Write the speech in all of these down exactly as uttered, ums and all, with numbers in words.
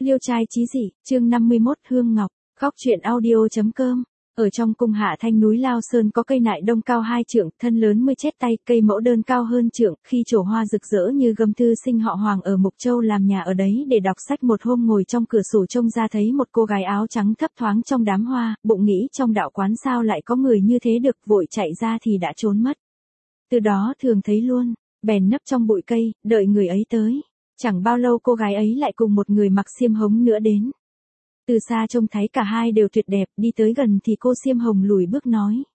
Liêu trai chí dị, chương năm mươi mốt Hương Ngọc, góc truyện audio.com. Ở trong cung hạ thanh núi Lao Sơn có cây nại đông cao hai trượng, thân lớn mươi chét tay, cây mẫu đơn cao hơn trượng, khi trổ hoa rực rỡ như gấm. Thư sinh họ Hoàng ở Mục Châu làm nhà ở đấy để đọc sách, một hôm ngồi trong cửa sổ trông ra thấy một cô gái áo trắng thấp thoáng trong đám hoa, bụng nghĩ trong đạo quán sao lại có người như thế được, vội chạy ra thì đã trốn mất. Từ đó thường thấy luôn, bèn nấp trong bụi cây, đợi người ấy tới. Chẳng bao lâu cô gái ấy lại cùng một người mặc xiêm hống nữa đến. Từ xa trông thấy cả hai đều tuyệt đẹp, đi tới gần thì cô xiêm hồng lùi bước nói: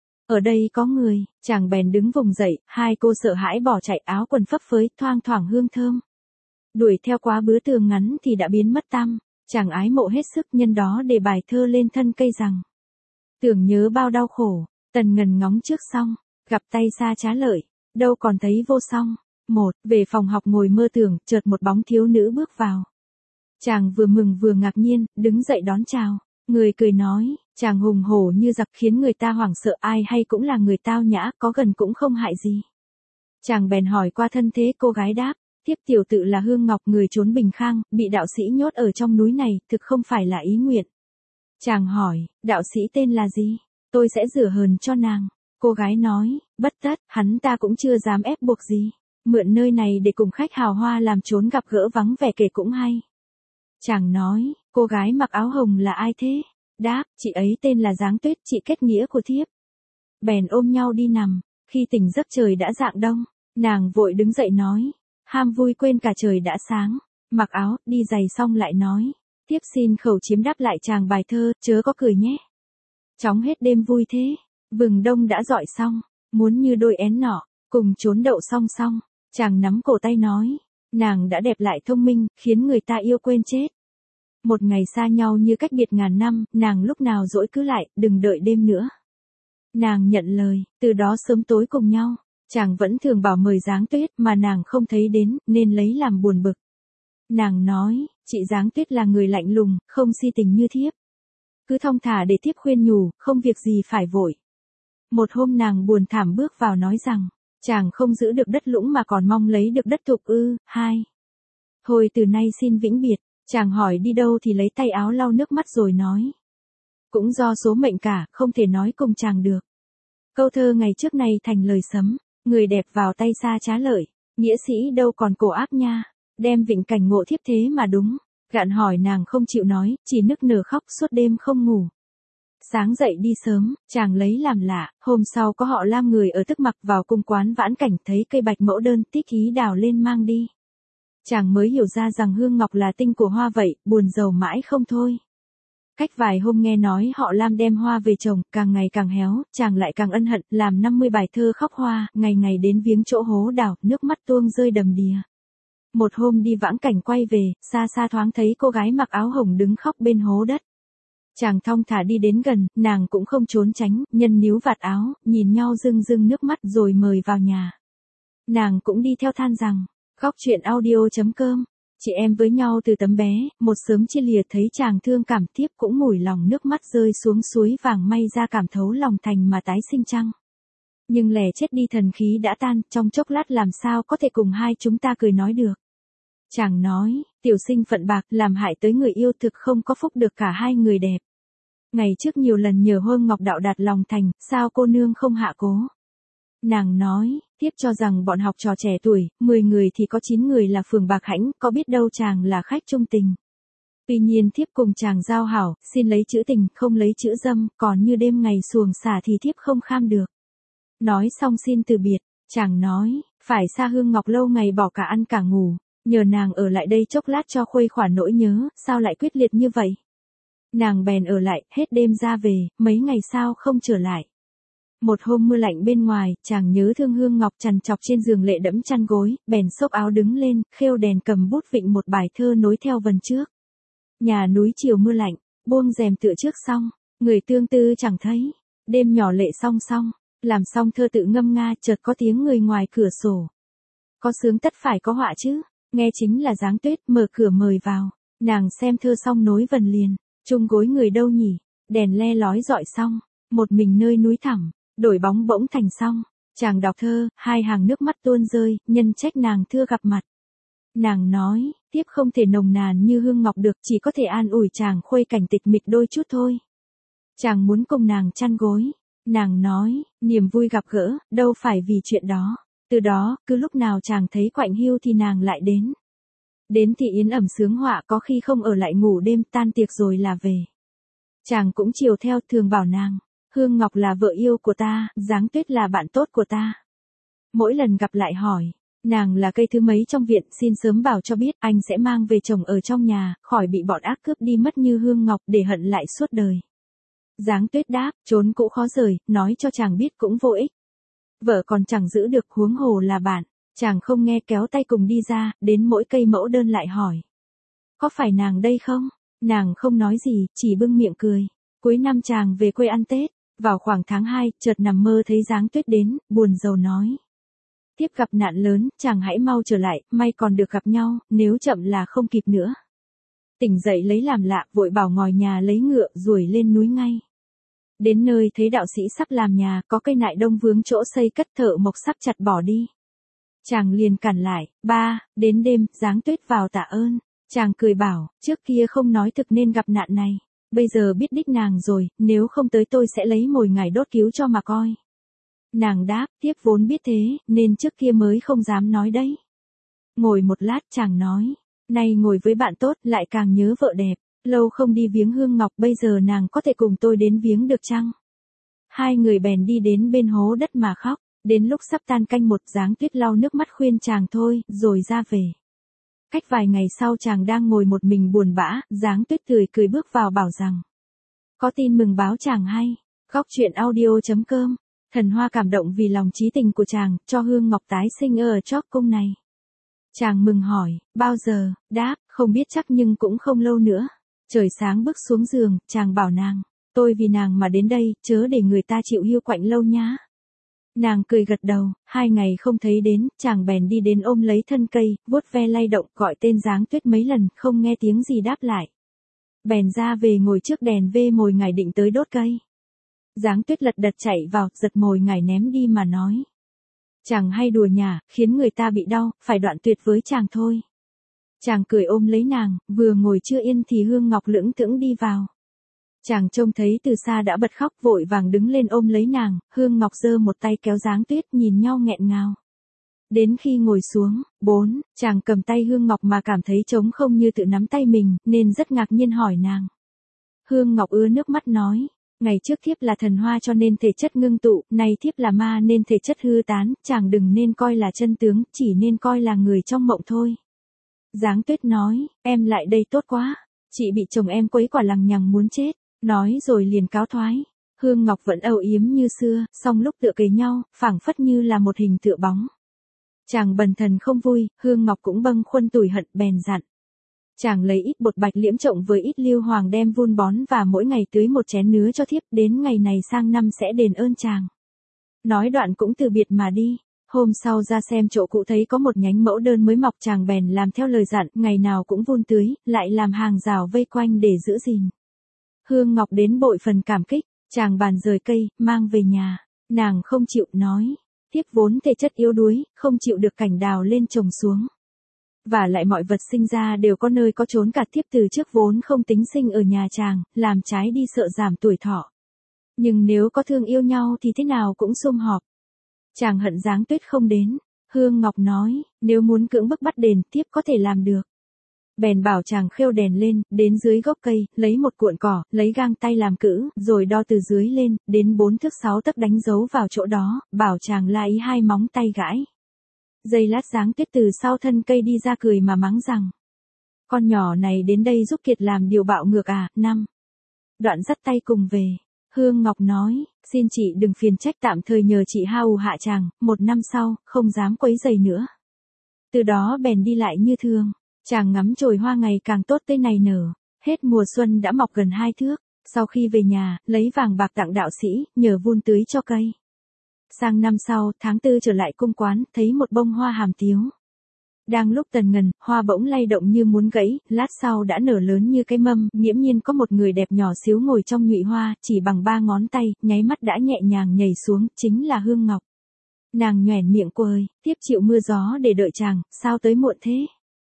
ở đây có người. Chàng bèn đứng vùng dậy, hai cô sợ hãi bỏ chạy, áo quần phấp phới, thoang thoảng hương thơm. Đuổi theo quá bứa tường ngắn thì đã biến mất tăm. Chàng ái mộ hết sức, nhân đó để bài thơ lên thân cây rằng: tưởng nhớ bao đau khổ, tần ngần ngóng trước xong, gặp tay xa trá lợi, đâu còn thấy vô song. Một, về phòng học ngồi mơ tưởng, chợt một bóng thiếu nữ bước vào. Chàng vừa mừng vừa ngạc nhiên, đứng dậy đón chào. Người cười nói, chàng hùng hổ như giặc khiến người ta hoảng sợ, ai hay cũng là người tao nhã, có gần cũng không hại gì. Chàng bèn hỏi qua thân thế, cô gái đáp: thiếp tiểu tự là Hương Ngọc, người trốn Bình Khang, bị đạo sĩ nhốt ở trong núi này, thực không phải là ý nguyện. Chàng hỏi, đạo sĩ tên là gì? Tôi sẽ rửa hờn cho nàng. Cô gái nói, bất tất, hắn ta cũng chưa dám ép buộc gì. Mượn nơi này để cùng khách hào hoa làm trốn gặp gỡ vắng vẻ kể cũng hay. Chàng nói, cô gái mặc áo hồng là ai thế? Đáp, chị ấy tên là Giáng Tuyết, chị kết nghĩa của thiếp. Bèn ôm nhau đi nằm, khi tỉnh giấc trời đã rạng đông, nàng vội đứng dậy nói, ham vui quên cả trời đã sáng, mặc áo, đi giày xong lại nói, thiếp xin khẩu chiếm đáp lại chàng bài thơ, chớ có cười nhé. Chóng hết đêm vui thế, vừng đông đã dọi xong, muốn như đôi én nọ, cùng trốn đậu song song. Chàng nắm cổ tay nói, nàng đã đẹp lại thông minh, khiến người ta yêu quên chết. Một ngày xa nhau như cách biệt ngàn năm, nàng lúc nào dỗi cứ lại, đừng đợi đêm nữa. Nàng nhận lời, từ đó sớm tối cùng nhau. Chàng vẫn thường bảo mời Giáng Tuyết, mà nàng không thấy đến, nên lấy làm buồn bực. Nàng nói, chị Giáng Tuyết là người lạnh lùng, không si tình như thiếp. Cứ thong thả để thiếp khuyên nhủ, không việc gì phải vội. Một hôm nàng buồn thảm bước vào nói rằng, chàng không giữ được đất lũng mà còn mong lấy được đất thục ư. Hai. Thôi từ nay xin vĩnh biệt. Chàng hỏi đi đâu thì lấy tay áo lau nước mắt rồi nói, cũng do số mệnh cả, không thể nói cùng chàng được. Câu thơ ngày trước này thành lời sấm, người đẹp vào tay xa trá lợi, nghĩa sĩ đâu còn cổ ác nha, đem vịnh cảnh ngộ thiếp thế mà đúng. Gạn hỏi nàng không chịu nói, chỉ nức nở khóc suốt đêm không ngủ. Sáng dậy đi sớm, chàng lấy làm lạ, hôm sau có họ Lam người ở Tức Mặc vào cung quán vãn cảnh, thấy cây bạch mẫu đơn, tích ý đào lên mang đi. Chàng mới hiểu ra rằng Hương Ngọc là tinh của hoa vậy, buồn rầu mãi không thôi. Cách vài hôm nghe nói họ Lam đem hoa về trồng, càng ngày càng héo, chàng lại càng ân hận, làm năm mươi bài thơ khóc hoa, ngày ngày đến viếng chỗ hố đào, nước mắt tuông rơi đầm đìa. Một hôm đi vãng cảnh quay về, xa xa thoáng thấy cô gái mặc áo hồng đứng khóc bên hố đất. Chàng thong thả đi đến gần, nàng cũng không trốn tránh, nhân níu vạt áo, nhìn nhau rưng rưng nước mắt rồi mời vào nhà. Nàng cũng đi theo than rằng, góc truyện audio.com, chị em với nhau từ tấm bé, một sớm chia lìa, thấy chàng thương cảm, thiếp cũng mủi lòng, nước mắt rơi xuống suối vàng, may ra cảm thấu lòng thành mà tái sinh chăng. Nhưng lẻ chết đi thần khí đã tan, trong chốc lát làm sao có thể cùng hai chúng ta cười nói được. Chàng nói, tiểu sinh phận bạc, làm hại tới người yêu, thực không có phúc được cả hai người đẹp. Ngày trước nhiều lần nhờ Hương Ngọc đạo đạt lòng thành, sao cô nương không hạ cố. Nàng nói, thiếp cho rằng bọn học trò trẻ tuổi, mười người thì có chín người là phường bạc hãnh, có biết đâu chàng là khách trung tình. Tuy nhiên thiếp cùng chàng giao hảo, xin lấy chữ tình, không lấy chữ dâm, còn như đêm ngày xuồng xả thì thiếp không kham được. Nói xong xin từ biệt, chàng nói, phải xa Hương Ngọc lâu ngày bỏ cả ăn cả ngủ, nhờ nàng ở lại đây chốc lát cho khuây khỏa nỗi nhớ, sao lại quyết liệt như vậy. Nàng bèn ở lại, hết đêm ra về, mấy ngày sau không trở lại. Một hôm mưa lạnh bên ngoài, chàng nhớ thương Hương Ngọc trằn trọc trên giường lệ đẫm chăn gối, bèn xốc áo đứng lên, khêu đèn cầm bút vịnh một bài thơ nối theo vần trước. Nhà núi chiều mưa lạnh, buông rèm tựa trước xong, người tương tư chẳng thấy, đêm nhỏ lệ song song, làm xong thơ tự ngâm nga, chợt có tiếng người ngoài cửa sổ. Có sướng tất phải có họa chứ, nghe chính là Giáng Tuyết, mở cửa mời vào, nàng xem thơ xong nối vần liền, chung gối người đâu nhỉ, đèn le lói dọi xong, một mình nơi núi thẳm. Đổi bóng bỗng thành xong, chàng đọc thơ, hai hàng nước mắt tuôn rơi, nhân trách nàng thưa gặp mặt. Nàng nói, tiếp không thể nồng nàn như hương ngọc được, chỉ có thể an ủi chàng khuây cảnh tịch mịch đôi chút thôi. Chàng muốn cùng nàng chăn gối. Nàng nói, niềm vui gặp gỡ, đâu phải vì chuyện đó. Từ đó, cứ lúc nào chàng thấy quạnh hiu thì nàng lại đến. Đến thì yến ẩm sướng họa, có khi không ở lại ngủ đêm, tan tiệc rồi là về. Chàng cũng chiều theo, thường bảo nàng, Hương Ngọc là vợ yêu của ta, Giáng Tuyết là bạn tốt của ta. Mỗi lần gặp lại hỏi, nàng là cây thứ mấy trong viện, xin sớm bảo cho biết, anh sẽ mang về chồng ở trong nhà, khỏi bị bọn ác cướp đi mất như Hương Ngọc, để hận lại suốt đời. Giáng Tuyết đáp, trốn cũ khó rời, nói cho chàng biết cũng vô ích. Vợ còn chẳng giữ được, huống hồ là bạn. Chàng không nghe, kéo tay cùng đi ra, đến mỗi cây mẫu đơn lại hỏi. Có phải nàng đây không? Nàng không nói gì, chỉ bưng miệng cười. Cuối năm chàng về quê ăn Tết, vào khoảng tháng hai, chợt nằm mơ thấy Giáng Tuyết đến, buồn rầu nói. Tiếp gặp nạn lớn, chàng hãy mau trở lại, may còn được gặp nhau, nếu chậm là không kịp nữa. Tỉnh dậy lấy làm lạ, vội bảo ngồi nhà lấy ngựa, ruổi lên núi ngay. Đến nơi thấy đạo sĩ sắp làm nhà, có cây nại đông vướng chỗ xây cất, thợ mộc sắp chặt bỏ đi. Chàng liền cản lại, ba, đến đêm, Giáng Tuyết vào tạ ơn. Chàng cười bảo, trước kia không nói thực nên gặp nạn này. Bây giờ biết đích nàng rồi, nếu không tới tôi sẽ lấy mồi ngải đốt cứu cho mà coi. Nàng đáp, tiếp vốn biết thế, nên trước kia mới không dám nói đấy. Ngồi một lát chàng nói, nay ngồi với bạn tốt, lại càng nhớ vợ đẹp. Lâu không đi viếng Hương Ngọc, bây giờ nàng có thể cùng tôi đến viếng được chăng? Hai người bèn đi đến bên hố đất mà khóc. Đến lúc sắp tan canh một, Giáng Tuyết lau nước mắt khuyên chàng thôi, rồi ra về. Cách vài ngày sau chàng đang ngồi một mình buồn bã, Giáng Tuyết cười cười bước vào bảo rằng. Có tin mừng báo chàng hay. Góc truyện audio chấm com. Thần Hoa cảm động vì lòng trí tình của chàng, cho Hương Ngọc tái sinh ở chóp cung này. Chàng mừng hỏi, bao giờ? Đáp, không biết chắc nhưng cũng không lâu nữa. Trời sáng bước xuống giường, chàng bảo nàng, tôi vì nàng mà đến đây, chớ để người ta chịu hiu quạnh lâu nhá. Nàng cười gật đầu, hai ngày không thấy đến, chàng bèn đi đến ôm lấy thân cây, vuốt ve lay động, gọi tên Giáng Tuyết mấy lần, không nghe tiếng gì đáp lại. Bèn ra về ngồi trước đèn vê mồi ngải định tới đốt cây. Giáng Tuyết lật đật chạy vào, giật mồi ngải ném đi mà nói. Chàng hay đùa nhả, khiến người ta bị đau, phải đoạn tuyệt với chàng thôi. Chàng cười ôm lấy nàng, vừa ngồi chưa yên thì Hương Ngọc lững thững đi vào. Chàng trông thấy từ xa đã bật khóc, vội vàng đứng lên ôm lấy nàng, Hương Ngọc giơ một tay kéo Giáng Tuyết, nhìn nhau nghẹn ngào. Đến khi ngồi xuống, bốn, chàng cầm tay Hương Ngọc mà cảm thấy trống không như tự nắm tay mình, nên rất ngạc nhiên hỏi nàng. Hương Ngọc ứa nước mắt nói, ngày trước thiếp là thần hoa cho nên thể chất ngưng tụ, nay thiếp là ma nên thể chất hư tán, chàng đừng nên coi là chân tướng, chỉ nên coi là người trong mộng thôi. Giáng Tuyết nói, em lại đây tốt quá, chị bị chồng em quấy quả lằng nhằng muốn chết, nói rồi liền cáo thoái. Hương Ngọc vẫn âu yếm như xưa, song lúc tựa kề nhau, phảng phất như là một hình tựa bóng. Chàng bần thần không vui, Hương Ngọc cũng bâng khuâng tủi hận, bèn dặn. Chàng lấy ít bột bạch liễm trộn với ít lưu hoàng đem vun bón và mỗi ngày tưới một chén nứa cho thiếp, đến ngày này sang năm sẽ đền ơn chàng. Nói đoạn cũng từ biệt mà đi. Hôm sau ra xem chỗ cũ thấy có một nhánh mẫu đơn mới mọc, chàng bèn làm theo lời dặn, ngày nào cũng vun tưới, lại làm hàng rào vây quanh để giữ gìn. Hương Ngọc đến bội phần cảm kích, chàng bàn rời cây, mang về nhà. Nàng không chịu, nói, thiếp vốn thể chất yếu đuối, không chịu được cảnh đào lên trồng xuống. Và lại mọi vật sinh ra đều có nơi có chốn cả, thiếp từ trước vốn không tính sinh ở nhà chàng, làm trái đi sợ giảm tuổi thọ. Nhưng nếu có thương yêu nhau thì thế nào cũng sum họp. Chàng hận Giáng Tuyết không đến. Hương Ngọc nói, nếu muốn cưỡng bức bắt đền, thiếp có thể làm được. Bèn bảo chàng khêu đèn lên, đến dưới gốc cây, lấy một cuộn cỏ, lấy gang tay làm cữ, rồi đo từ dưới lên, đến bốn thước sáu tấc đánh dấu vào chỗ đó, bảo chàng la ý hai móng tay gãi. Giây lát Giáng Tuyết từ sau thân cây đi ra cười mà mắng rằng. Con nhỏ này đến đây giúp Kiệt làm điều bạo ngược à, năm. Đoạn dắt tay cùng về. Hương Ngọc nói, xin chị đừng phiền trách, tạm thời nhờ chị hao hạ chàng, một năm sau, không dám quấy rầy nữa. Từ đó bèn đi lại như thường. Chàng ngắm chồi hoa ngày càng tốt tươi này nở. Hết mùa xuân đã mọc gần hai thước. Sau khi về nhà, lấy vàng bạc tặng đạo sĩ, nhờ vun tưới cho cây. Sang năm sau, tháng tư trở lại cung quán, thấy một bông hoa hàm tiếu. Đang lúc tần ngần, hoa bỗng lay động như muốn gãy, lát sau đã nở lớn như cái mâm, nghiễm nhiên có một người đẹp nhỏ xíu ngồi trong nhụy hoa, chỉ bằng ba ngón tay, nháy mắt đã nhẹ nhàng nhảy xuống, chính là Hương Ngọc. Nàng nhoẻn miệng quơi, tiếp chịu mưa gió để đợi chàng, sao tới muộn thế?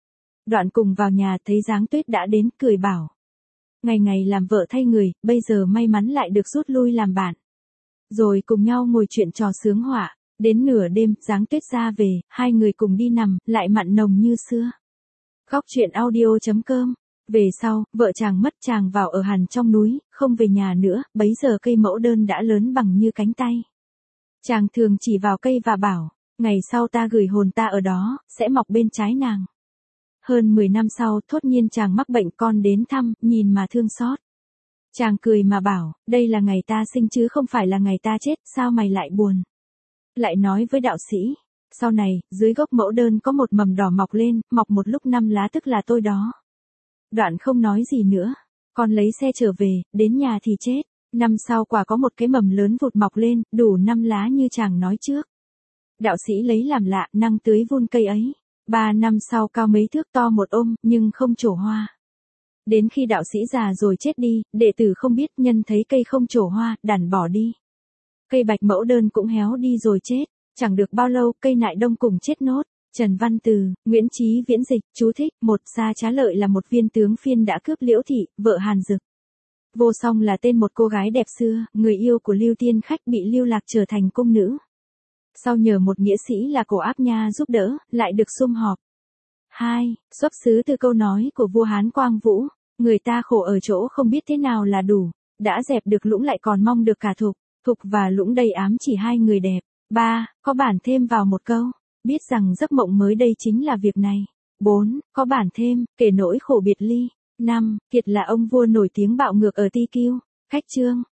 Đoạn cùng vào nhà thấy Giáng Tuyết đã đến, cười bảo. Ngày ngày làm vợ thay người, bây giờ may mắn lại được rút lui làm bạn. Rồi cùng nhau ngồi chuyện trò sướng họa. Đến nửa đêm, Giáng Tuyết ra về, hai người cùng đi nằm, lại mặn nồng như xưa. Góc truyện audio chấm com. Về sau, vợ chàng mất, chàng vào ở hẳn trong núi, không về nhà nữa, bấy giờ cây mẫu đơn đã lớn bằng như cánh tay. Chàng thường chỉ vào cây và bảo, ngày sau ta gửi hồn ta ở đó, sẽ mọc bên trái nàng. Hơn mười năm sau, thốt nhiên chàng mắc bệnh, con đến thăm, nhìn mà thương xót. Chàng cười mà bảo, đây là ngày ta sinh chứ không phải là ngày ta chết, sao mày lại buồn? Lại nói với đạo sĩ, sau này, dưới gốc mẫu đơn có một mầm đỏ mọc lên, mọc một lúc năm lá tức là tôi đó. Đoạn không nói gì nữa, con lấy xe trở về, đến nhà thì chết. Năm sau quả có một cái mầm lớn vụt mọc lên, đủ năm lá như chàng nói trước. Đạo sĩ lấy làm lạ, năng tưới vun cây ấy. Ba năm sau cao mấy thước, to một ôm, nhưng không trổ hoa. Đến khi đạo sĩ già rồi chết đi, đệ tử không biết, nhân thấy cây không trổ hoa, đàn bỏ đi. Cây bạch mẫu đơn cũng héo đi rồi chết. Chẳng được bao lâu, cây nại đông cùng chết nốt. Trần Văn Từ, Nguyễn Chí Viễn dịch, chú thích, một Sa Trá Lợi là một viên tướng phiên đã cướp Liễu Thị, vợ Hàn Dực. Vô Song là tên một cô gái đẹp xưa, người yêu của Lưu Tiên Khách bị lưu lạc trở thành cung nữ. Sau nhờ một nghĩa sĩ là Cổ Áp Nha giúp đỡ, lại được sum họp. hai. Xuất xứ từ câu nói của vua Hán Quang Vũ, người ta khổ ở chỗ không biết thế nào là đủ, đã dẹp được Lũng lại còn mong được cả Thục, Thục và Lũng đầy ám chỉ hai người đẹp. ba. Có bản thêm vào một câu, biết rằng giấc mộng mới đây chính là việc này. bốn. Có bản thêm, kể nỗi khổ biệt ly. năm. Kiệt là ông vua nổi tiếng bạo ngược ở Ti Kiêu. Khách chương.